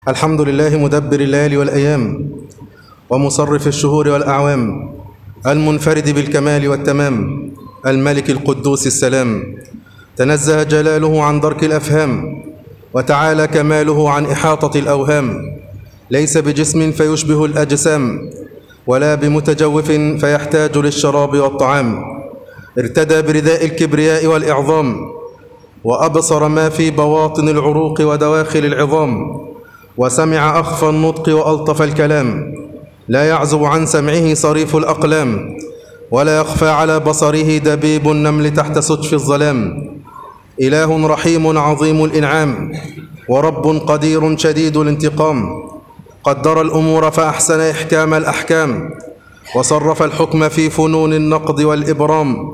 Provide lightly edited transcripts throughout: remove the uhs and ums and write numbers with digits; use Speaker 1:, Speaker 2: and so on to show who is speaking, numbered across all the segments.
Speaker 1: الحمد لله مدبر الليالي والأيام ومصرف الشهور والأعوام، المنفرد بالكمال والتمام، الملك القدوس السلام. تنزه جلاله عن درك الأفهام، وتعالى كماله عن إحاطة الأوهام. ليس بجسم فيشبه الأجسام، ولا بمتجوف فيحتاج للشراب والطعام. ارتدى برداء الكبرياء والإعظام، وأبصر ما في بواطن العروق ودواخل العظام، وسمع أخفى النطق وألطف الكلام. لا يعزب عن سمعه صريف الأقلام، ولا يخفى على بصره دبيب النمل تحت سجف الظلام. إله رحيم عظيم الإنعام، ورب قدير شديد الانتقام. قدر الأمور فأحسن إحكام الأحكام، وصرف الحكم في فنون النقد والإبرام.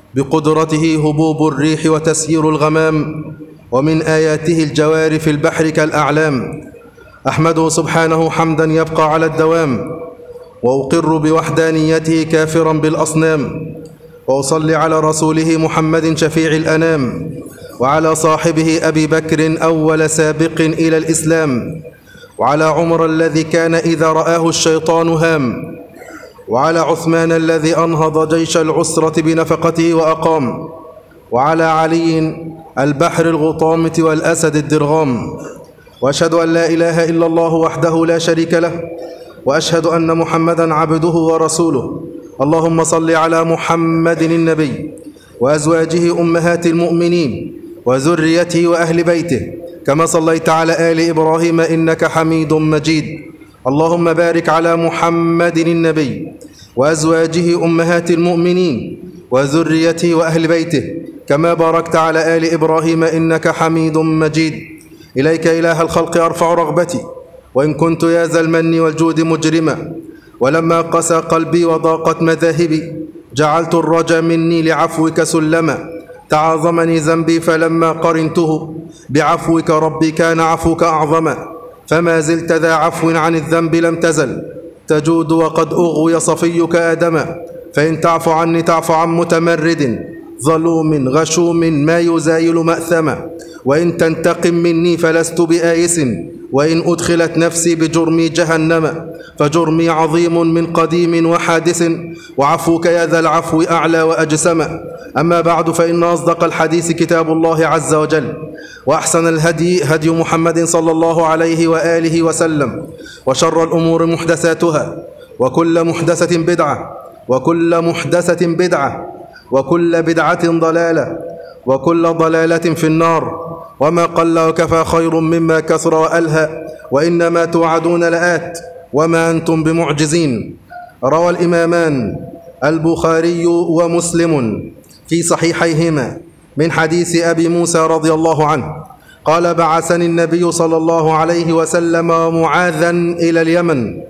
Speaker 1: بقدرته هبوب الريح وتسيير الغمام، ومن آياته الجوار في البحر كالأعلام. أحمده سبحانه حمدا يبقى على الدوام، وأقر بوحدانيته كافرا بالأصنام. وأصلي على رسوله محمد شفيع الأنام، وعلى صاحبه أبي بكر أول سابق إلى الإسلام، وعلى عمر الذي كان إذا رآه الشيطان هام، وعلى عثمان الذي أنهض جيش العسرة بنفقته وأقام، وعلى علي البحر الغطامة والأسد الدرغام. وأشهد أن لا إله إلا الله وحده لا شريك له، وأشهد أن محمدًا عبده ورسوله. اللهم صل على محمد النبي، وأزواجه أمهات المؤمنين، وذريته وأهل بيته، كما صليت على آل إبراهيم إنك حميد مجيد. اللهم بارك على محمد النبي، وأزواجه أمهات المؤمنين، وذريته وأهل بيته، كما باركت على آل إبراهيم إنك حميد مجيد. إليك إله الخلق أرفع رغبتي، وإن كنت يا ذا المن والجود مجرما. ولما قسى قلبي وضاقت مذاهبي، جعلت الرجا مني لعفوك سلما. تعاظمني ذنبي فلما قرنته بعفوك ربي كان عفوك أعظما. فما زلت ذا عفو عن الذنب لم تزل، تجود وقد أغوي صفيك آدما. فإن تعف عني تعف عن متمرد، ظلوم غشوم ما يزايل مأثما. وإن تنتقم مني فلست بآيس، وإن أدخلت نفسي بجرمي جهنم. فجرمي عظيم من قديم وحادث، وعفوك يا ذا العفو أعلى وأجسم. أما بعد، فإن أصدق الحديث كتاب الله عز وجل، وأحسن الهدي هدي محمد صلى الله عليه وآله وسلم، وشر الأمور محدثاتها، وكل محدثة بدعة، وكل محدثة بدعة، وكل بدعة ضلالة، وكل ضلالة في النار. وما قل وكفى خير مما كثر وألهى، وإنما توعدون لآت وما أنتم بمعجزين. روى الإمامان البخاري ومسلم في صحيحيهما من حديث أبي موسى رضي الله عنه قال: بعثني النبي صلى الله عليه وسلم معاذا إلى اليمن،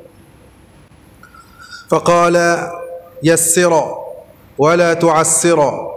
Speaker 1: فقال: يسرا ولا تعسرا،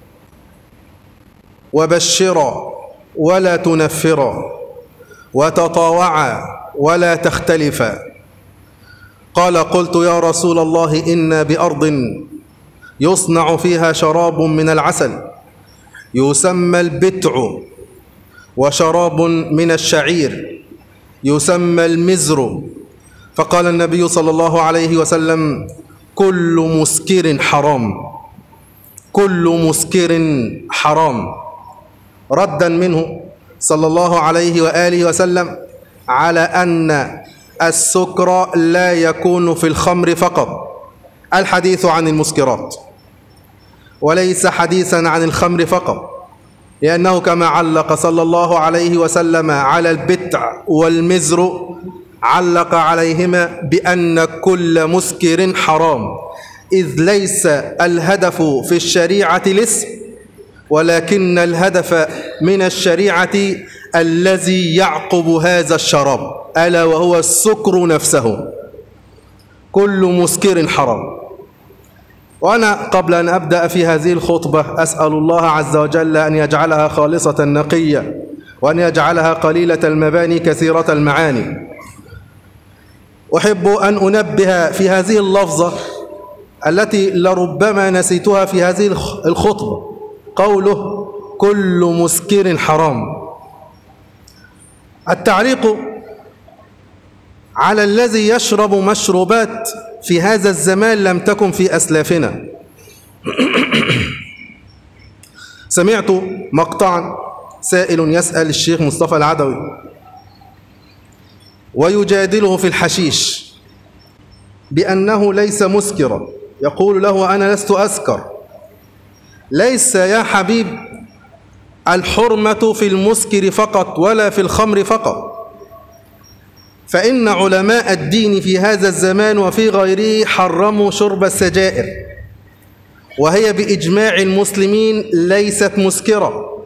Speaker 1: وبشرا ولا تنفرا، وتطاوعا ولا تختلفا. قال: قلت يا رسول الله، إنا بأرض يصنع فيها شراب من العسل يسمى البتع، وشراب من الشعير يسمى المزر. فقال النبي صلى الله عليه وسلم: كل مسكر حرام، كل مسكر حرام. ردا منه صلى الله عليه وآله وسلم على أن السكر لا يكون في الخمر فقط. الحديث عن المسكرات، وليس حديثا عن الخمر فقط، لأنه كما علق صلى الله عليه وسلم على البتع والمزر، علق عليهما بأن كل مسكر حرام، إذ ليس الهدف في الشريعة الاسم، ولكن الهدف من الشريعة الذي يعقب هذا الشراب، ألا وهو السكر نفسه. كل مسكر حرام. وأنا قبل أن أبدأ في هذه الخطبة أسأل الله عز وجل أن يجعلها خالصة نقية، وأن يجعلها قليلة المباني كثيرة المعاني. أحب أن أنبه في هذه اللفظة التي لربما نسيتها في هذه الخطبة، قوله كل مسكر حرام. التعليق على الذي يشرب مشروبات في هذا الزمان لم تكن في أسلافنا. سمعت مقطعا سائل يسأل الشيخ مصطفى العدوي ويجادله في الحشيش بأنه ليس مسكرا، يقول له أنا لست أسكر. ليس يا حبيب الحرمة في المسكر فقط ولا في الخمر فقط، فإن علماء الدين في هذا الزمان وفي غيره حرموا شرب السجائر، وهي بإجماع المسلمين ليست مسكرة.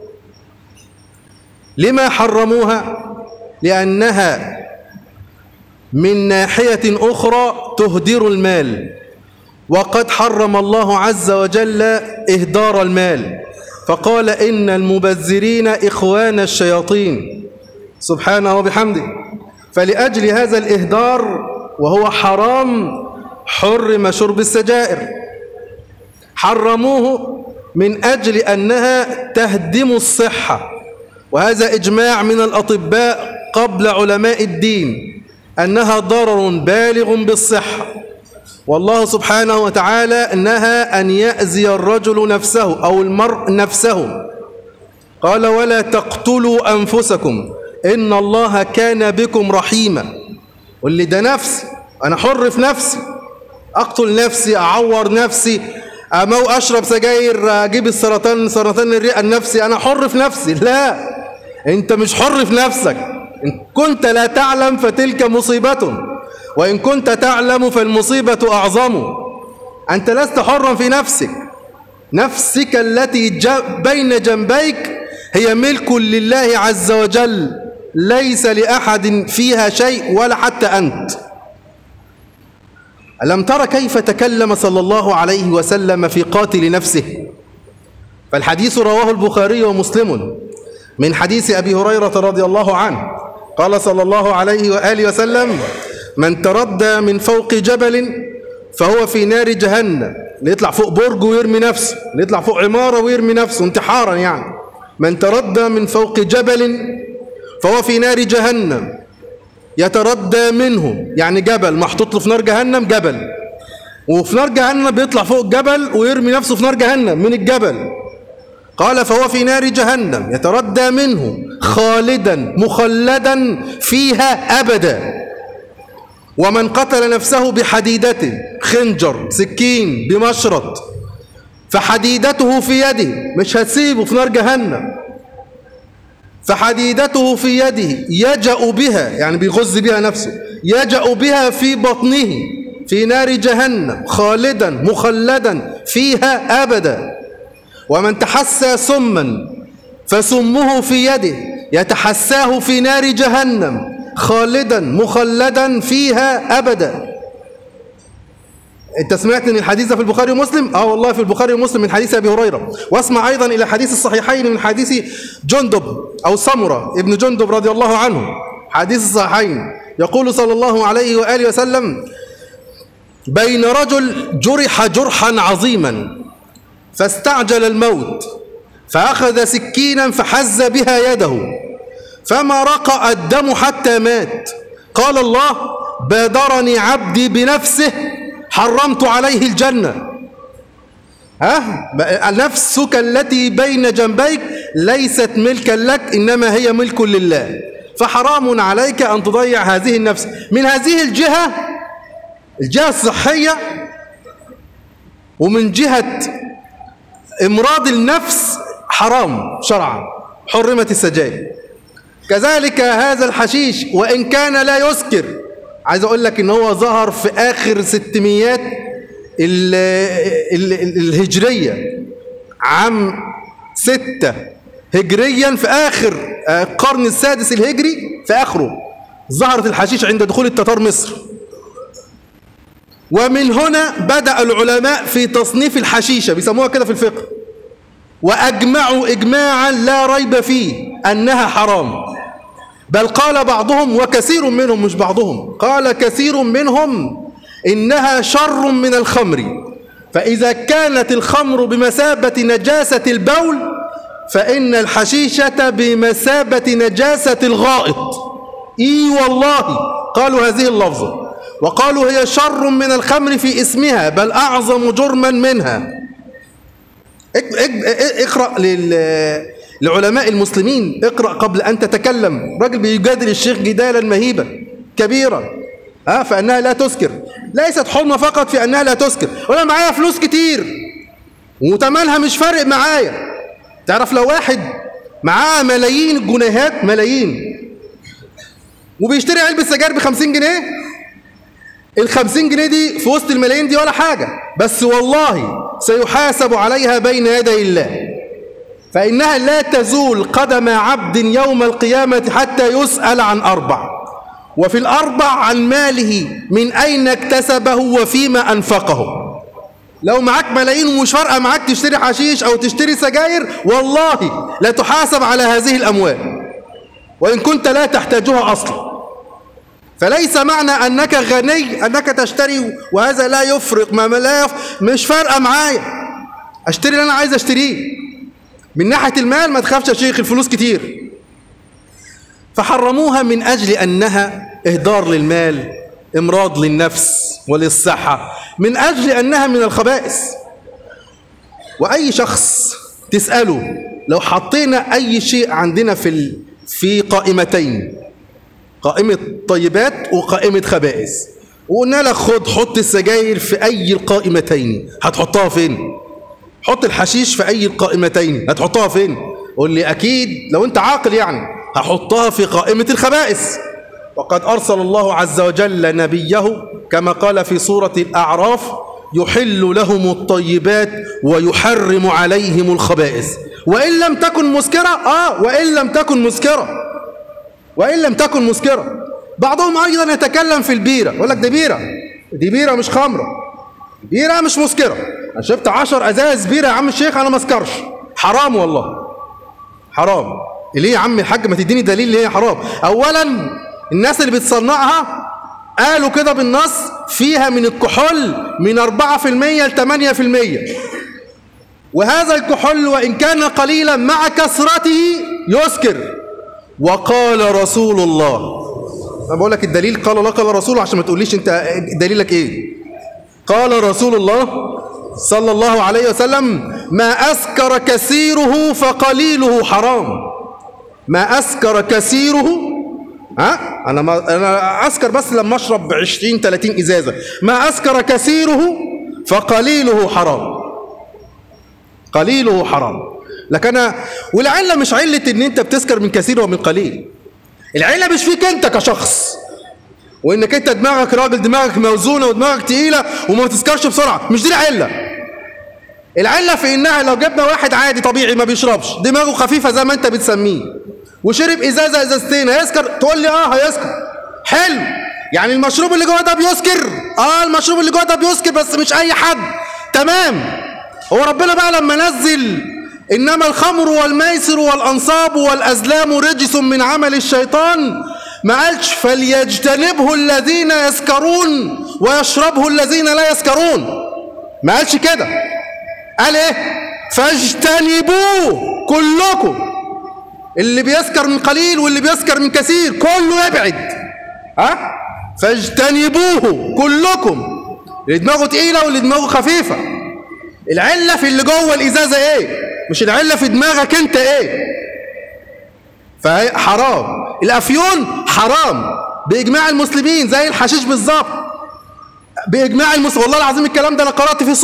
Speaker 1: لما حرموها؟ لأنها من ناحية أخرى تهدر المال، وقد حرم الله عز وجل إهدار المال، فقال إن المبذرين إخوان الشياطين سبحانه وبحمده. فلأجل هذا الإهدار وهو حرام حرم شرب السجائر. حرموه من أجل أنها تهدم الصحة، وهذا إجماع من الأطباء قبل علماء الدين أنها ضرر بالغ بالصحة. والله سبحانه وتعالى نهى أن يأذي الرجل نفسه أو المرء نفسه، قال ولا تقتلوا أنفسكم إن الله كان بكم رحيما. واللي ده نفسي، أنا حر في نفسي، أقتل نفسي، أعور نفسي، أشرب سجاير، أجيب السرطان، سرطان الرئة النفسي، أنا حر في نفسي. لا، أنت مش حر في نفسك. إن كنت لا تعلم فتلك مصيبة، وإن كنت تعلم فالمصيبة أعظم. أنت لست حرا في نفسك. نفسك التي بين جنبيك هي ملك لله عز وجل، ليس لأحد فيها شيء ولا حتى أنت. ألم تر كيف تكلم صلى الله عليه وسلم في قاتل نفسه؟ فالحديث رواه البخاري ومسلم من حديث أبي هريرة رضي الله عنه قال صلى الله عليه وآله وسلم من تردى من فوق جبل فهو في نار جهنم. اللي يطلع فوق برج ويرمي نفسه، اللي يطلع فوق عمارة ويرمي نفسه انتحارا يعني. من تردى من فوق جبل فهو في نار جهنم يتردى منه، يعني جبل محطوط له في نار جهنم، جبل، وفي نار جهنم بيطلع فوق الجبل ويرمي نفسه في نار جهنم من الجبل. قال فهو في نار جهنم يتردى منه خالدا مخلدا فيها أبدا. ومن قتل نفسه بحديدة، خنجر، سكين، بمشرط، فحديدته في يده، مش هتسيبه في نار جهنم، فحديدته في يده يجأ بها، يعني بيغز بها نفسه، يجأ بها في بطنه في نار جهنم خالدا مخلدا فيها أبدا. ومن تحسى سما فسمه في يده يتحساه في نار جهنم خالدا مخلدا فيها أبدا. انت سمعت ان الحديث في البخاري ومسلم؟ والله في البخاري ومسلم من حديث ابي هريره. واسمع ايضا الى حديث الصحيحين من حديث جندب او سمره ابن جندب رضي الله عنه، حديث الصحيحين، يقول صلى الله عليه واله وسلم بين رجل جرح جرحا عظيما فاستعجل الموت فاخذ سكينا فحز بها يده فما رقع الدم حتى مات. قال الله بادرني عبدي بنفسه حرمت عليه الجنة. نفسك التي بين جنبيك ليست ملكا لك، إنما هي ملك لله، فحرام عليك أن تضيع هذه النفس. من هذه الجهة الصحية، ومن جهة إمراض النفس حرام شرعا، حرمت السجاير. كذلك هذا الحشيش وإن كان لا يسكر، عايز أقول لك إن هو ظهر في آخر 600 الهجرية، عام 6 هجريا، في آخر القرن السادس الهجري، في آخره ظهرت الحشيش عند دخول التتار مصر. ومن هنا بدأ العلماء في تصنيف الحشيشة، بيسموها كده في الفقه، وأجمعوا إجماعا لا ريب فيه أنها حرام. بل قال بعضهم، وكثير منهم، مش بعضهم، قال كثير منهم إنها شر من الخمر. فإذا كانت الخمر بمثابة نجاسة البول فإن الحشيشة بمثابة نجاسة الغائط. إي والله قالوا هذه اللفظة، وقالوا هي شر من الخمر في اسمها بل أعظم جرما منها. اقرأ لعلماء المسلمين، اقرأ قبل أن تتكلم. راجل بيجادل الشيخ جدالا مهيبا كبيرا فأنها لا تسكر. ليست حرمة فقط في أنها لا تسكر، وأنا معايا فلوس كتير وتمنها مش فارق معايا. تعرف لو واحد معاه ملايين الجنيهات، ملايين، وبيشتري علبة سجاير ب50 جنيه، ال50 جنيه دي في وسط الملايين دي ولا حاجة، بس والله سيحاسب عليها بين يدي الله، فإنها لا تزول قدم عبد يوم القيامة حتى يسأل عن 4، وفي ال4 عن ماله من أين اكتسبه وفيما أنفقه. لو معاك ملايين ومش فارقة معاك تشتري حشيش أو تشتري سجاير، والله لا تحاسب على هذه الأموال وإن كنت لا تحتاجها أصلا. فليس معنى أنك غني أنك تشتري، وهذا لا يفرق مش فارقة معايا، أشتري اللي أنا عايز أشتريه. من ناحية المال ما تخافش يا شيخ، الفلوس كتير. فحرموها من أجل أنها إهدار للمال، إمراض للنفس وللصحة، من أجل أنها من الخبائث. وأي شخص تسأله لو حطينا أي شيء عندنا في قائمتين، قائمة طيبات وقائمة خبائث، وقلنا لك حط السجاير في أي القائمتين، هتحطها فين؟ حط الحشيش في أي القائمتين، هتحطها فين؟ قول لي أكيد لو أنت عاقل يعني هحطها في قائمة الخبائث. وقد أرسل الله عز وجل نبيه كما قال في سورة الأعراف: يحل لهم الطيبات ويحرم عليهم الخبائث وإن لم تكن مسكرة. وإن لم تكن مسكرة. بعضهم أيضا يتكلم في البيرة، يقول لك دي بيرة مش خمرة، بيرة مش مسكرة. أنا شفت 10 أزاز بيرة يا عم الشيخ أنا ما اسكرش. حرام والله، حرام. ليه يا عم الحاج؟ ما تديني دليل ليه هي حرام. أولا الناس اللي بتصنعها قالوا كده بالنص فيها من الكحول من 4% ل 8%، وهذا الكحول وإن كان قليلا مع كثرته يسكر. وقال رسول الله، أنا بقول لك الدليل، قال الله قال رسوله عشان ما تقوليش أنت دليلك إيه. قال رسول الله صلى الله عليه وسلم: ما أسكر كثيره فقليله حرام. ما أسكر كثيره، أنا أسكر بس لما أشرب 20-30 إزازة. ما أسكر كثيره فقليله حرام، قليله حرام. لكن والعلة مش علة إن أنت بتسكر من كثير ومن قليل، العلة مش فيك أنت كشخص، وإنك أنت دماغك راجل، دماغك موزونة ودماغك تقيلة وما بتسكرش بسرعة، مش دي العلة. العلة في إنها لو جبنا واحد عادي طبيعي ما بيشربش، دماغه خفيفة زي ما أنت بتسميه، وشرب إزازة إزازتين، هيسكر؟ تقول لي هيسكر. حلو، يعني المشروب اللي جوه ده بيسكر؟ المشروب اللي جوه ده بيسكر، بس مش أي حد. تمام. هو ربنا بقى لما نزل إنما الخمر والميسر والأنصاب والأزلام رجس من عمل الشيطان، ما قالش فليجتنبه الذين يسكرون ويشربه الذين لا يسكرون، ما قالش كده. قال إيه؟ فاجتنبوه كلكم، اللي بيسكر من قليل واللي بيسكر من كثير كله يبعد. فاجتنبوه كلكم، اللي دماغه تقيلة واللي دماغه خفيفة. العلة في اللي جوه الإزازة إيه، مش العلة في دماغك أنت إيه. فحرام. الأفيون حرام بإجماع المسلمين زي الحشيش بالظبط، بإجماع المسلمين. والله العظيم الكلام ده أنا قرأت في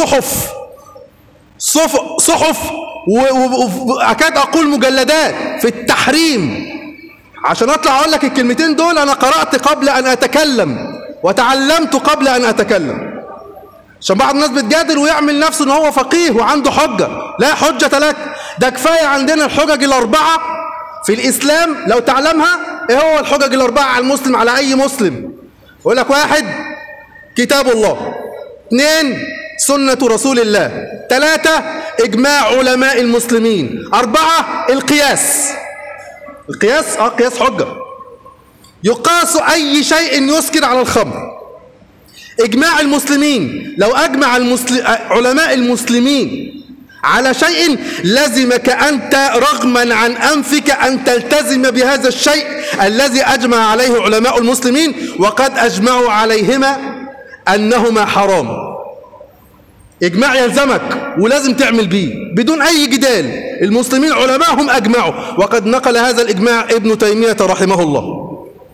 Speaker 1: صحف وأكاد أقول مجلدات في التحريم. عشان أطلع أقول لك الكلمتين دول أنا قرأت قبل أن أتكلم وتعلمت قبل أن أتكلم. عشان بعض الناس بتجادل ويعمل نفسه ان هو فقيه وعنده حجة. لا حجة لك، ده كفاية عندنا الحجج الأربعة في الإسلام لو تعلمها. ايه هو الحجج الأربعة على المسلم، على أي مسلم؟ يقول لك 1 كتاب الله، 2 سنة رسول الله، 3 إجماع علماء المسلمين، 4 القياس. القياس قياس حجة، يقاس أي شيء يسكر على الخمر. إجماع المسلمين، لو أجمع علماء المسلمين على شيء لزمك أنت رغما عن أنفك أن تلتزم بهذا الشيء الذي أجمع عليه علماء المسلمين، وقد أجمعوا عليهما أنهما حرام. إجماع يلزمك ولازم تعمل به بدون أي جدال. المسلمين علماءهم أجمعوا، وقد نقل هذا الإجماع ابن تيمية رحمه الله.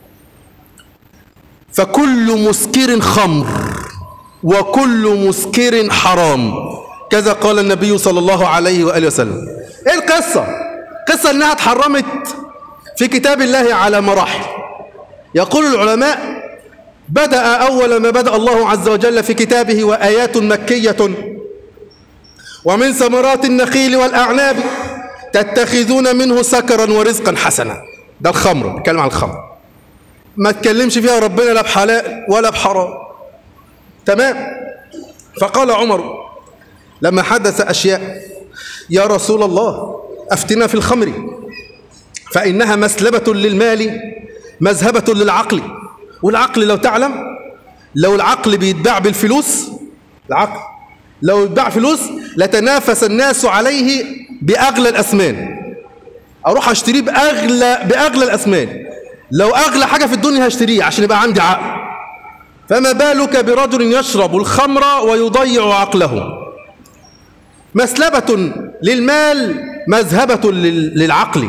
Speaker 1: فكل مسكر خمر وكل مسكر حرام، كذا قال النبي صلى الله عليه وآله وسلم. إيه القصة؟ قصة أنها اتحرمت في كتاب الله على مراحل. يقول العلماء: بدأ أول ما بدأ الله عز وجل في كتابه وآيات مكية ومن ثمرات النخيل والأعناب تتخذون منه سكرا ورزقا حسنا. ده الخمر، بيتكلم عن الخمر، ما تكلمش فيها ربنا لا بحلال ولا بحرام. تمام. فقال عمر لما حدث أشياء: يا رسول الله أفتنا في الخمر فإنها مسلبة للمال مذهبة للعقل. والعقل لو تعلم، لو العقل بيتباع بالفلوس، العقل لو يتباع فلوس لتنافس الناس عليه بأغلى الأثمان. أروح أشتريه بأغلى الأثمان. لو أغلى حاجة في الدنيا هشتريه عشان يبقى عندي عقل. فما بالك برجل يشرب الخمر ويضيع عقله؟ مسلبة للمال مذهبة للعقل.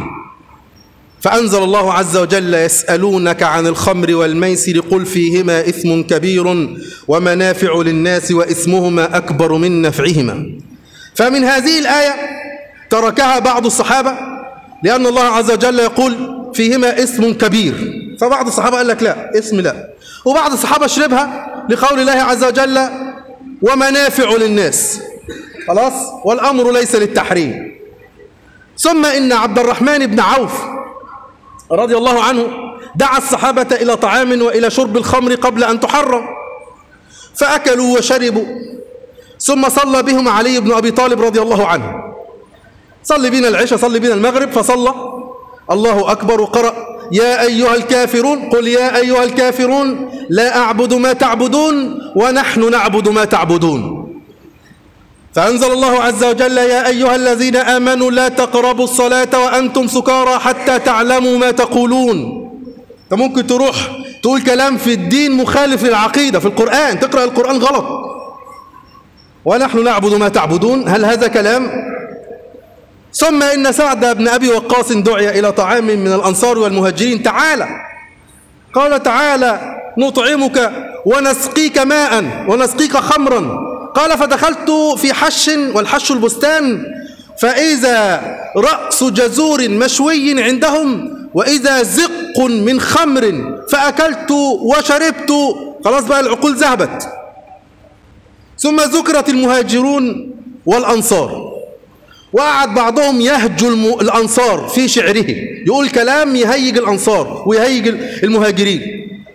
Speaker 1: فأنزل الله عز وجل: يسألونك عن الخمر والميسر قل فيهما إثم كبير ومنافع للناس وإثمهما أكبر من نفعهما. فمن هذه الآية تركها بعض الصحابة لأن الله عز وجل يقول فيهما إثم كبير، فبعض الصحابة قال لك لا، إثم لا. وبعض الصحابة شربها لقول الله عز وجل ومنافع للناس، خلاص، والأمر ليس للتحريم. ثم إن عبد الرحمن بن عوف رضي الله عنه دعا الصحابة إلى طعام وإلى شرب الخمر قبل أن تحرم، فأكلوا وشربوا. ثم صلى بهم علي بن أبي طالب رضي الله عنه. صلي بنا العشاء، صلي بنا المغرب، فصلى الله أكبر وقرأ: يا أيها الكافرون، قل يا أيها الكافرون لا أعبد ما تعبدون ونحن نعبد ما تعبدون. فأنزل الله عز وجل: يا أيها الذين آمنوا لا تقربوا الصلاة وأنتم سكارى حتى تعلموا ما تقولون. أنت ممكن تروح تقول كلام في الدين مخالف للعقيدة في القرآن، تقرأ القرآن غلط. ونحن نعبد ما تعبدون، هل هذا كلام؟ ثم إن سعد بن أبي وقاص دعي إلى طعام من الأنصار والمهاجرين. تعالى، قال: تعالى نطعمك ونسقيك ماء ونسقيك خمرا. قال: فدخلت في حش، والحش البستان، فإذا رأس جزور مشوي عندهم وإذا زق من خمر، فأكلت وشربت. خلاص بقى العقول ذهبت. ثم ذكرت المهاجرون والأنصار، وقعد بعضهم يهج الأنصار في شعره، يقول كلام يهيج الأنصار ويهيج المهاجرين.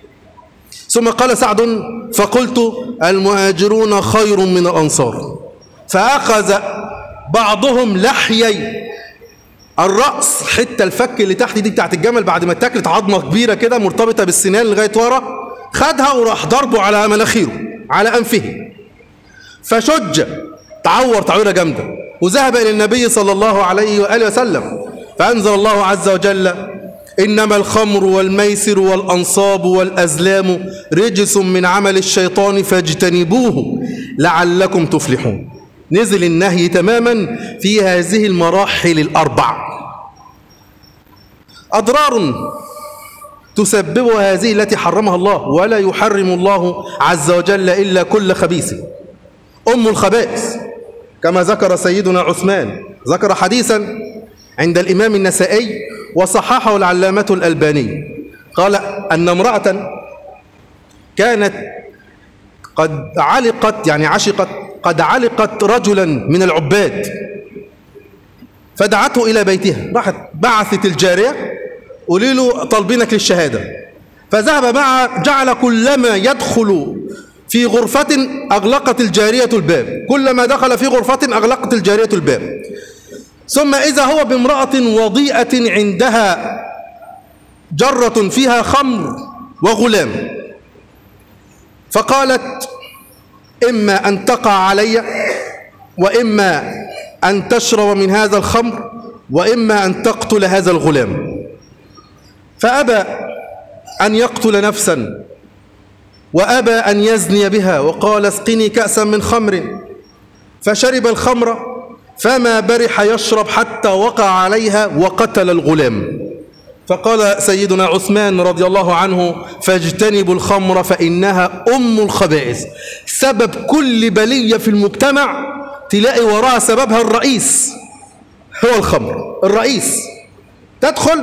Speaker 1: ثم قال سعد: فقلت المهاجرون خير من الأنصار. فأخذ بعضهم لحيي الرأس، حتى الفك اللي تحت دي بتاعت الجمل بعد ما اتاكلت عظمة كبيرة كده مرتبطة بالسنان لغاية ورا، خدها وراح ضربه على مناخيره على أنفه، فشج، تعور تعويرة جامدة، وذهب إلى النبي صلى الله عليه وآله وسلم. فأنزل الله عز وجل: إنما الخمر والميسر والأنصاب والأزلام رجس من عمل الشيطان فاجتنبوه لعلكم تفلحون. نزل النهي تماما في هذه المراحل الأربع. أضرار تسببها هذه التي حرمها الله، ولا يحرم الله عز وجل إلا كل خبيث. أم الخبائث كما ذكر سيدنا عثمان، ذكر حديثا عند الإمام النسائي وصححه العلامة الألباني، قال أن امرأة كانت قد علقت، يعني عشقت، قد علقت رجلا من العباد، فدعته إلى بيتها، راحت بعثت الجارية: قولي له طالبينك للشهادة. فذهب معها، جعل كلما يدخل في غرفة أغلقت الجارية الباب، كلما دخل في غرفة أغلقت الجارية الباب. ثم إذا هو بامرأة وضيئة عندها جرة فيها خمر وغلام، فقالت: إما أن تقع علي وإما أن تشرب من هذا الخمر وإما أن تقتل هذا الغلام. فأبى أن يقتل نفسا وأبى أن يزني بها، وقال اسقني كأسا من خمر، فشرب الخمر فما برح يشرب حتى وقع عليها وقتل الغلام. فقال سيدنا عثمان رضي الله عنه فاجتنبوا الخمر فإنها أم الخبائث. سبب كل بلية في المجتمع تلاقي وراها سببها الرئيس هو الخمر. الرئيس تدخل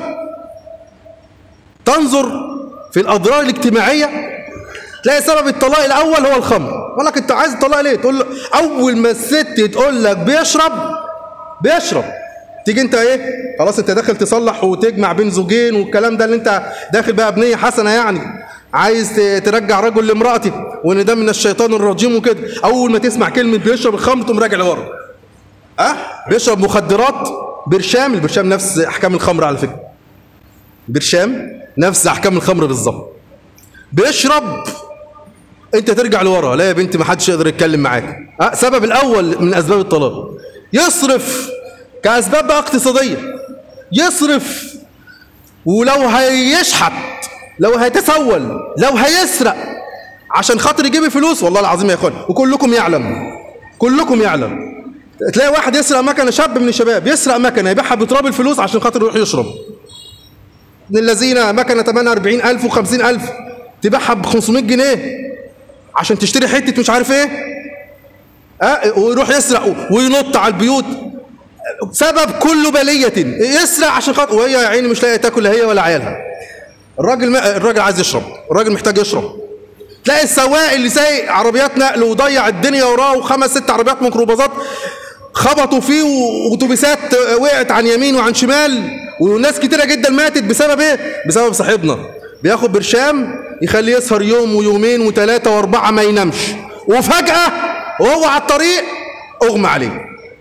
Speaker 1: تنظر في الأضرار الاجتماعية تلاقي سبب الطلاق الأول هو الخمر. يقول لك أنت عايز الطلاق ليه؟ تقول له أول ما الست تقول لك بيشرب تيجي أنت إيه؟ خلاص أنت داخل تصلح وتجمع بين زوجين والكلام ده اللي أنت داخل بقى بنية حسنة، يعني عايز ترجع رجل لامرأته وإن ده من الشيطان الرجيم وكده. أول ما تسمع كلمة بيشرب الخمر تقوم راجع لورا. بيشرب مخدرات، برشام. البرشام نفس أحكام الخمر على فكرة. برشام نفس أحكام الخمر بالظبط. بيشرب انت ترجع لورا، لا يا بنتي ما حدش يقدر يتكلم معاك. سبب الاول من اسباب الطلاق. يصرف كاسباب بقى اقتصاديه، يصرف ولو هيشحت، لو هيتسول، لو هيسرق عشان خاطر يجيب فلوس. والله العظيم يا اخوان وكلكم يعلم تلاقي واحد يسرق مكنه، شاب من الشباب يسرق مكنه يبيعها بتراب الفلوس عشان خاطر يروح يشرب. من الذين مكنه ثمنها 40,000 و50,000 تبيعها ب 500 جنيه عشان تشتري حتة مش عارف ايه. ويروح يسرق وينط على البيوت. سبب كل بلية يسرق عشان خاطر، وهي يا عيني مش لاقيه تاكل لا هي ولا عيالها. الراجل عايز يشرب، الراجل محتاج يشرب. تلاقي السواق اللي سايق عربيات نقل وضيع الدنيا وراه و5 6 عربيات ميكروباصات خبطوا فيه واتوبيسات وقعت عن يمين وعن شمال، وناس كتيرة جدا ماتت بسبب ايه؟ بسبب صاحبنا بياخد برشام يخليه يسهر يوم ويومين و3 و4 ما ينامش، وفجأة وهو على الطريق اغمى عليه.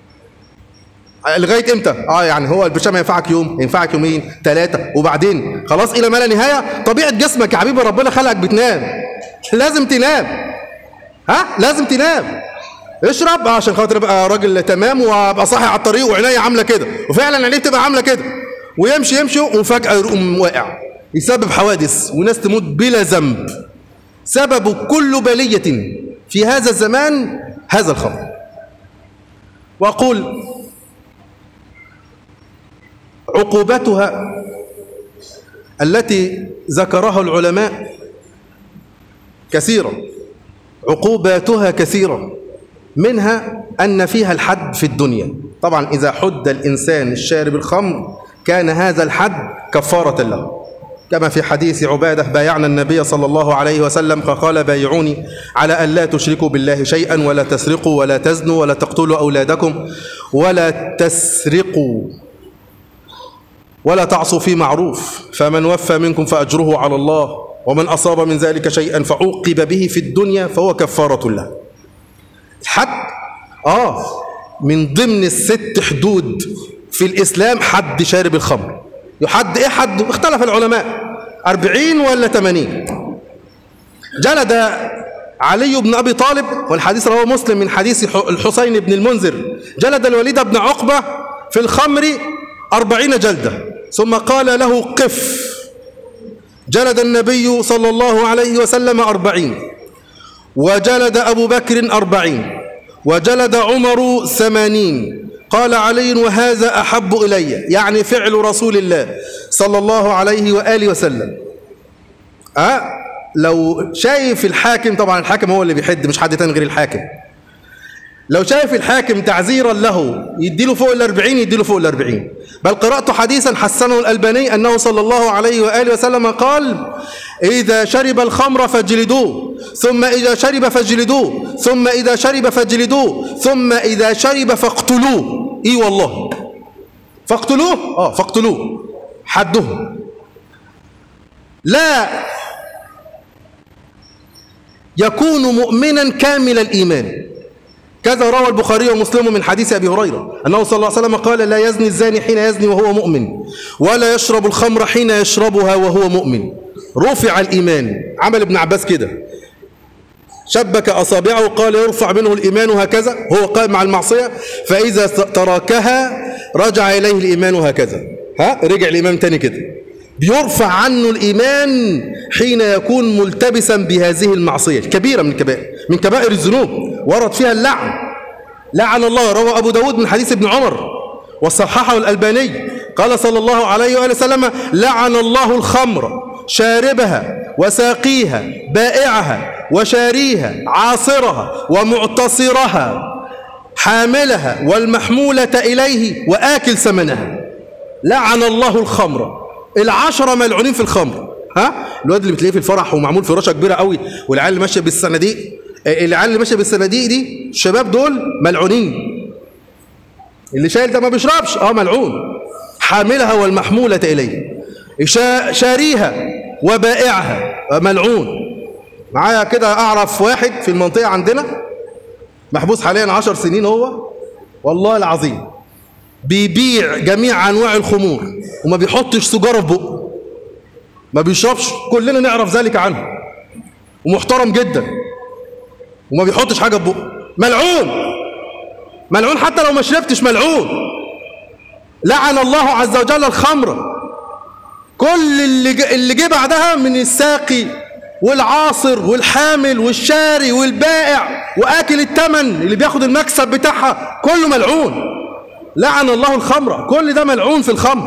Speaker 1: لغاية امتى؟ يعني هو البرشام ينفعك يوم، ينفعك يومين 3 وبعدين خلاص الى ما لا نهاية. طبيعة جسمك يا حبيبي ربنا خلقك بتنام، لازم تنام. لازم تنام. اشرب عشان خاطر ابقى راجل تمام وابقى صاحي على الطريق وعينيا عامله كده، وفعلا عينيه بتبقى عامله كده، ويمشي وفجأة يقوم واقع، يسبب حوادث وناس تموت بلا ذنب. سبب كل بلية في هذا الزمان هذا الخمر. وأقول عقوبتها التي ذكرها العلماء كثيرة، عقوباتها كثيرة، منها أن فيها الحد في الدنيا. طبعا إذا حد الإنسان الشارب الخمر كان هذا الحد كفارة له، كما في حديث عبادة بايعنا النبي صلى الله عليه وسلم فقال بايعوني على أن لا تشركوا بالله شيئا ولا تسرقوا ولا تزنوا ولا تقتلوا أولادكم ولا تسرقوا ولا تعصوا في معروف، فمن وفى منكم فأجره على الله، ومن أصاب من ذلك شيئا فعوقب به في الدنيا فهو كفارة له. الحد من ضمن ال6 حدود في الإسلام حد شارب الخمر. يحد ايه حد؟ اختلف العلماء 40 ولا 80. جلد علي بن أبي طالب، والحديث رواه مسلم من حديث الحسين بن المنذر، جلد الوليد بن عقبة في الخمر 40 جلدة ثم قال له قف. جلد النبي صلى الله عليه وسلم 40، وجلد أبو بكر 40، وجلد عمر 80. قال علي وهذا أحب إلي، يعني فعل رسول الله صلى الله عليه وآله وسلم. لو شايف الحاكم، طبعا الحاكم هو اللي بيحد مش حد تاني غير الحاكم، لو شايف الحاكم تعزيرا له يديله فوق 40 يديله فوق 40. بل قرأت حديثا حسنه الألباني أنه صلى الله عليه وآله وسلم قال إذا شرب الخمر فاجلدوه، ثم إذا شرب فاجلدوه، ثم إذا شرب فاجلدوه، ثم إذا شرب فاقتلوه. إيه والله فاقتلوه، فاقتلوه حده. لا يكون مؤمنا كامل الإيمان. كذا روى البخاري ومسلم من حديث أبي هريرة أنه صلى الله عليه وسلم قال لا يزني الزاني حين يزني وهو مؤمن، ولا يشرب الخمر حين يشربها وهو مؤمن. رفع الإيمان. عمل ابن عباس كده، شبك أصابعه قال يرفع منه الإيمان هكذا، هو قائم مع المعصية، فإذا تركها رجع إليه الإيمان هكذا. رجع الإيمان تاني كده، بيرفع عنه الإيمان حين يكون ملتبسا بهذه المعصية الكبيرة من كبائر الذنوب، ورد فيها اللعن. لعن الله، روى أبو داود من حديث ابن عمر وصححه الألباني، قال صلى الله عليه وآله وسلم: لعن الله الخمر شاربها وساقيها بائعها وشاريها عاصرها ومعتصرها حاملها والمحمولة إليه وآكل ثمنها. لعن الله الخمر. 10 ملعونين في الخمر. الواد اللي بتلاقيه في الفرح ومعمول فراشه كبيره قوي، والعيال اللي ماشيه بالصناديق، العيال اللي ماشيه بالصناديق دي الشباب دول ملعونين. اللي شايل ده ما بيشربش، ملعون. حاملها والمحمولة إليه، شاريها وبائعها ملعون. معايا كده أعرف واحد في المنطقة عندنا محبوس حاليا 10 سنين، هو والله العظيم بيبيع جميع أنواع الخمور وما بيحطش سجارة في بقه، ما بيشربش، كلنا نعرف ذلك عنه، ومحترم جدا وما بيحطش حاجة في بقه. ملعون، ملعون، حتى لو ما شربتش ملعون. لعن الله عز وجل الخمر. كل اللي جه بعدها من الساقي والعاصر والحامل والشاري والبائع واكل الثمن اللي بياخد المكسب بتاعها، كله ملعون. لعن الله الخمر، كل ده ملعون في الخمر.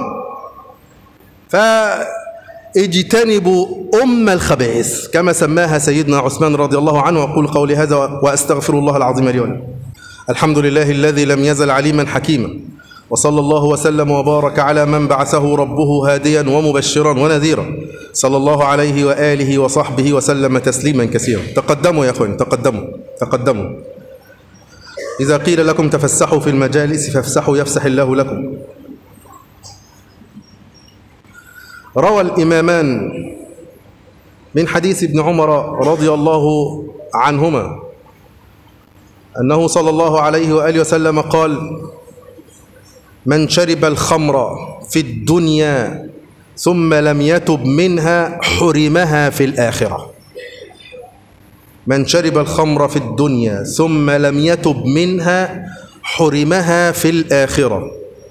Speaker 1: فاجتنبوا الخبائث كما سماها سيدنا عثمان رضي الله عنه. وأقول قولي هذا وأستغفر الله العظيم لي ولكم. الحمد لله الذي لم يزل عليما حكيما، وصلى الله وسلم وبارك على من بعثه ربه هاديا ومبشرا ونذيرا، صلى الله عليه وآله وصحبه وسلم تسليما كثيرا. تقدموا يا أخوان، تقدموا. إذا قيل لكم تفسحوا في المجالس فافسحوا يفسح الله لكم. روى الإمامان من حديث ابن عمر رضي الله عنهما أنه صلى الله عليه وآله وسلم قال: من شرب الخمر في الدنيا ثم لم يتب منها حرمها في الآخرة. من شرب الخمر في الدنيا ثم لم يتب منها حرمها في الآخرة.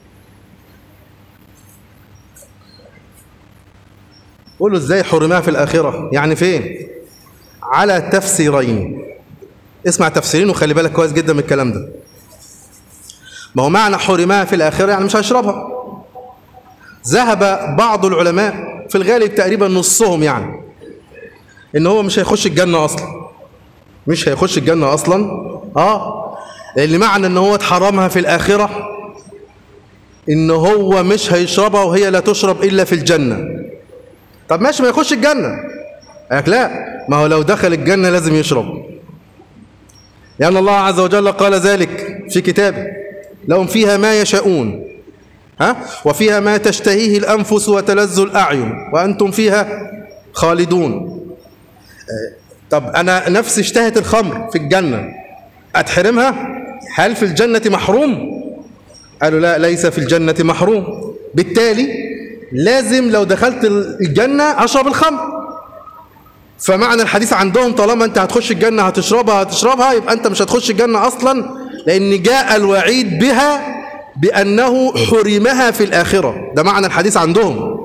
Speaker 1: قولوا ازاي حرمها في الآخرة؟ يعني فين؟ على تفسيرين. اسمع تفسيرين وخلي بالك كويس جدا من الكلام ده. ما هو معنى حرمها في الآخرة يعني مش هيشربها. ذهب بعض العلماء في الغالب تقريبا نصهم يعني ان هو مش هيخش الجنة اصلا، مش هيخش الجنة اصلا. اللي معنى ان هو اتحرمها في الآخرة ان هو مش هيشربها وهي لا تشرب الا في الجنة. طب ماشي، ما يخش الجنة. قالك لا، ما هو لو دخل الجنة لازم يشرب، لأن الله عز وجل قال ذلك في كتابه: لهم فيها ما يشاءون وفيها ما تشتهيه الأنفس وتلذ الأعين وأنتم فيها خالدون. طب أنا نفسي اشتهت الخمر في الجنة، أتحرمها؟ هل في الجنة محروم؟ قالوا لا، ليس في الجنة محروم. بالتالي لازم لو دخلت الجنة أشرب الخمر. فمعنى الحديث عندهم طالما أنت هتخش الجنة هتشربها، يبقى أنت مش هتخش الجنة أصلا، لأن جاء الوعيد بها بأنه حرمها في الآخرة. ده معنى الحديث عندهم.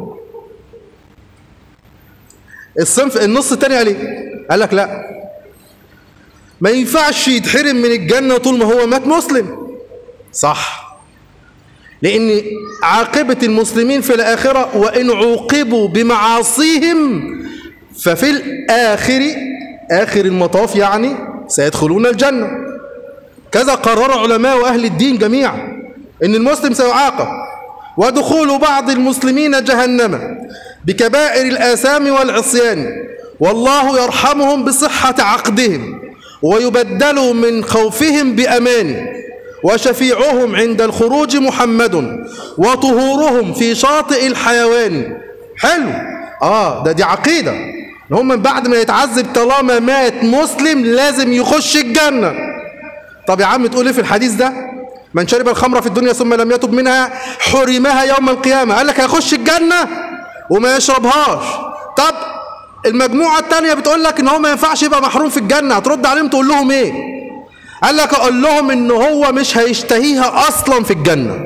Speaker 1: النص الثاني عليه قال لك لا، ما ينفعش يتحرم من الجنة طول ما هو مات مسلم. صح، لأن عاقبة المسلمين في الآخرة وإن عوقبوا بمعاصيهم ففي آخر المطاف يعني سيدخلون الجنة. كذا قرر علماء وأهل الدين جميعا إن المسلم سيعاقب، ودخول بعض المسلمين جهنم بكبائر الآثام والعصيان والله يرحمهم بصحة عقدهم ويبدل من خوفهم بأمان، وشفيعهم عند الخروج محمد وطهورهم في شاطئ الحيوان. حلو. دي عقيدة ان هم من بعد ما يتعذب طالما مات مسلم لازم يخش الجنة. طب يا عم تقول ايه في الحديث ده؟ من شرب الخمر في الدنيا ثم لم يتب منها حرمها يوم القيامة. قال لك هيخش الجنة وما يشربهاش. طب المجموعة التانية بتقول لك ان هو ما ينفعش يبقى محروم في الجنة، هترد عليهم تقول لهم ايه؟ قال لك اقول لهم ان هو مش هيشتهيها اصلا في الجنة.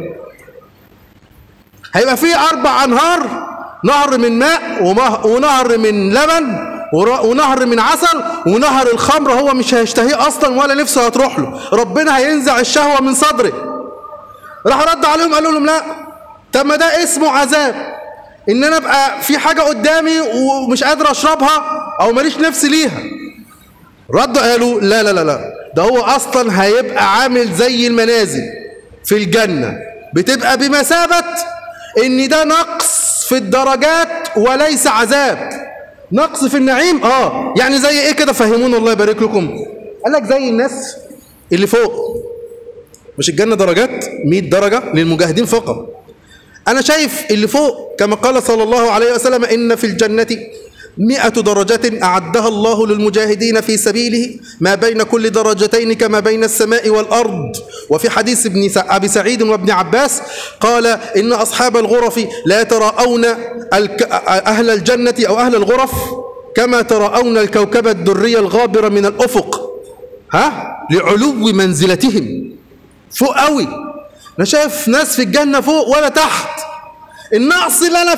Speaker 1: هيبقى فيه 4 أنهار، نهر من ماء ونهر من لبن ونهر من عسل ونهر الخمر، هو مش هيشتهيه اصلا ولا نفسه هتروح له، ربنا هينزع الشهوة من صدره. راح رد عليهم قالوا لهم لا، طب ما ده اسمه عذاب، ان انا ابقى في حاجة قدامي ومش قادر اشربها او ماليش نفس ليها. ردوا قالوا لا لا لا لا، ده هو اصلا هيبقى عامل زي المنازل في الجنة، بتبقى بمثابة ان ده نقص في الدرجات وليس عذاب، نقص في النعيم. يعني زي ايه كده؟ فهمونا الله يبارك لكم. قال لك زي الناس اللي فوق، مش الجنة درجات 100 درجة للمجاهدين فقط. أنا شايف اللي فوق كما قال صلى الله عليه وسلم إن في الجنة 100 درجة أعدها الله للمجاهدين في سبيله، ما بين كل درجتين كما بين السماء والأرض. وفي حديث أبي سعيد وابن عباس قال إن أصحاب الغرف لا يتراءون أهل الجنة أو أهل الغرف كما تراءون الكوكب الدري الغابر من الأفق، لعلو منزلتهم فوق قوي. أنا شايف ناس في الجنة فوق ولا تحت. النقص اللي أنا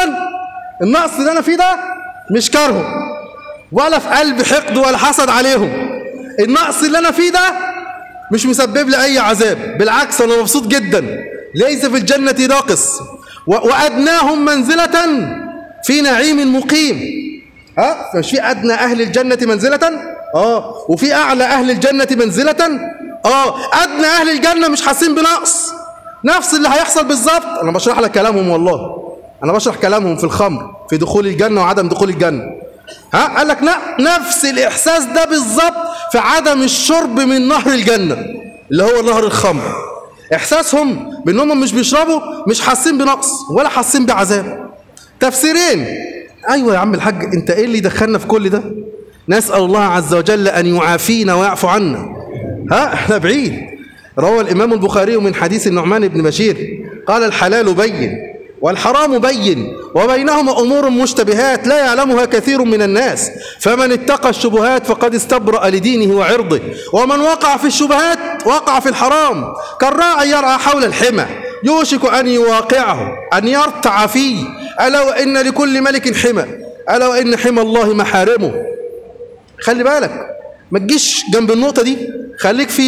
Speaker 1: فيه ده مش كارهه ولا في قلب حقد ولا حسد عليهم. النقص اللي أنا فيه ده مش مسبب لي أي عذاب، بالعكس أنا مبسوط جدا. ليس في الجنة ناقص، وأدناهم منزلة في نعيم مقيم. فمش في أدنى أهل الجنة منزلة؟ وفي أعلى أهل الجنة منزلة؟ أدنى أهل الجنة مش حاسين بنقص، نفس اللي هيحصل بالظبط. أنا بشرح لك كلامهم، والله أنا بشرح كلامهم في الخمر، في دخول الجنة وعدم دخول الجنة. قال لك نفس الإحساس ده بالظبط في عدم الشرب من نهر الجنة اللي هو نهر الخمر. إحساسهم بأنهم مش بيشربوا، مش حاسين بنقص ولا حاسين بعذاب. تفسيرين. أيوة يا عم الحاج، أنت إيه اللي دخلنا في كل ده؟ نسأل الله عز وجل أن يعافينا ويعفو عنا. احنا بعيد. روى الإمام البخاري من حديث النعمان بن بشير قال الحلال بين والحرام بين وبينهما أمور مشتبهات لا يعلمها كثير من الناس، فمن اتقى الشبهات فقد استبرأ لدينه وعرضه، ومن وقع في الشبهات وقع في الحرام، كالراعي يرعى حول الحمى يوشك أن يواقعه أن يرتع فيه، ألا وإن لكل ملك حمى، ألا وإن حمى الله محارمه. خلي بالك ما تجيش جنب النقطة دي، خليك في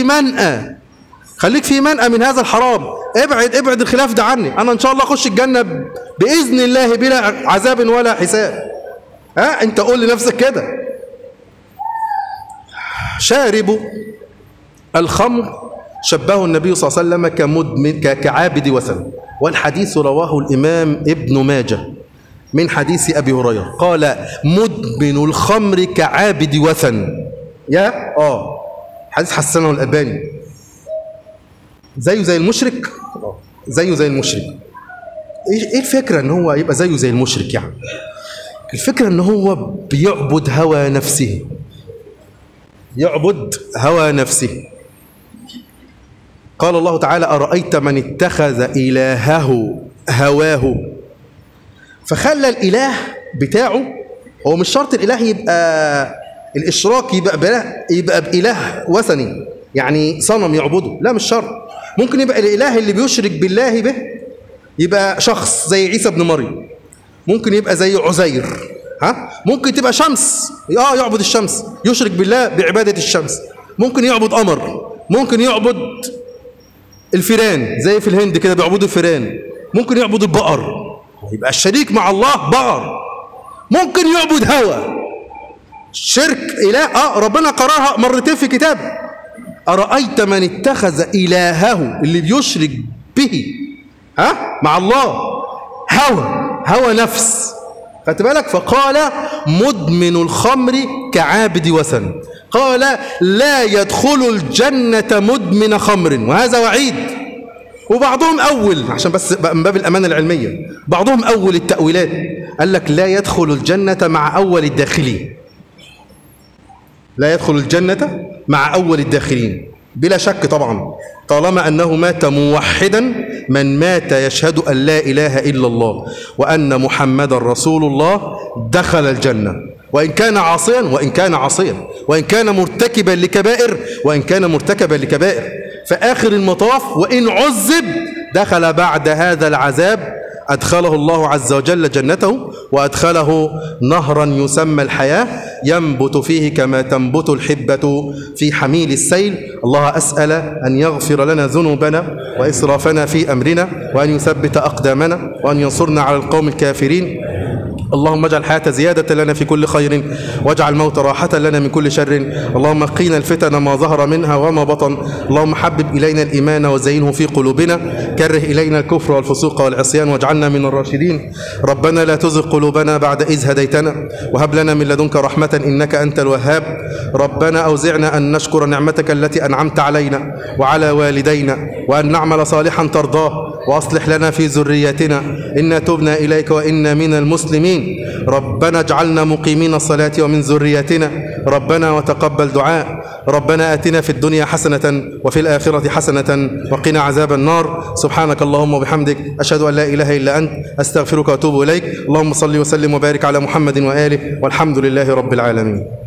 Speaker 1: منأى من هذا الحرام. ابعد الخلاف ده عني. أنا إن شاء الله أخش الجنة بإذن الله بلا عذاب ولا حساب. أنت قول لنفسك كده. شارب الخمر شبهه النبي صلى الله عليه وسلم كعابد وثن، والحديث رواه الإمام ابن ماجه من حديث أبي هريرة قال مدمن الخمر كعابد وثن. حديث حسنه الألباني. زيه زي المشرك. زيه زي المشرك. ايه الفكرة ان هو يبقى زيه زي المشرك؟ يعني الفكرة ان هو بيعبد هوى نفسه، يعبد هوى نفسه. قال الله تعالى أرأيت من اتخذ إلهه هواه، فخلى الإله بتاعه، هو مش شرط الإله يبقى الإشراك يبقى بإله وثني يعني صنم يعبده، لا مش شرط. ممكن يبقى الإله اللي بيشرك بالله به يبقى شخص زي عيسى بن مريم، ممكن يبقى زي عزير، ممكن تبقى شمس يعبد الشمس، يشرك بالله بعبادة الشمس. ممكن يعبد قمر، ممكن يعبد الفيران زي في الهند كده بيعبدوا الفيران، ممكن يعبد البقر يبقى الشريك مع الله بقر، ممكن يعبد هوى شرك إله. ربنا قررها مرتين في كتابه. أرأيت من اتخذ إلهه اللي بيشرك به مع الله هوى نفس. خدت بالك؟ فقال مدمن الخمر كعابد وثن. قال لا يدخل الجنة مدمن خمر، وهذا وعيد. وبعضهم أول، عشان بس من باب الأمانة العلمية، بعضهم أول التأويلات قال لك لا يدخل الجنة مع أول الداخلين، لا يدخل الجنة مع أول الداخلين بلا شك طبعا، طالما أنه مات موحدا. من مات يشهد أن لا إله إلا الله وأن محمد رسول الله دخل الجنة. وإن كان عاصيا، وإن كان مرتكبا لكبائر، فآخر المطاف وإن عذب دخل بعد هذا العذاب أدخله الله عز وجل جنته، وأدخله نهرا يسمى الحياة ينبت فيه كما تنبت الحبة في حميل السيل. الله أسأل أن يغفر لنا ذنوبنا وإسرافنا في أمرنا، وأن يثبت أقدامنا، وأن ينصرنا على القوم الكافرين. اللهم اجعل الحياة زيادة لنا في كل خير، واجعل الموت راحة لنا من كل شر. اللهم قنا الفتن ما ظهر منها وما بطن. اللهم حبب إلينا الإيمان وزينه في قلوبنا، كره إلينا الكفر والفسوق والعصيان واجعلنا من الراشدين. ربنا لا تزغ قلوبنا بعد إذ هديتنا، وهب لنا من لدنك رحمة إنك أنت الوهاب. ربنا أوزعنا أن نشكر نعمتك التي أنعمت علينا وعلى والدينا، وأن نعمل صالحا ترضاه، وأصلح لنا في ذريتنا إنا تبنا إليك وإنا من المسلمين. ربنا اجعلنا مقيمين الصلاة ومن ذريتنا ربنا وتقبل دعاء. ربنا آتنا في الدنيا حسنة وفي الآخرة حسنة وقنا عذاب النار. سبحانك اللهم وبحمدك، أشهد أن لا إله إلا أنت، أستغفرك وأتوب إليك. اللهم صل وسلم وبارك على محمد وآله، والحمد لله رب العالمين.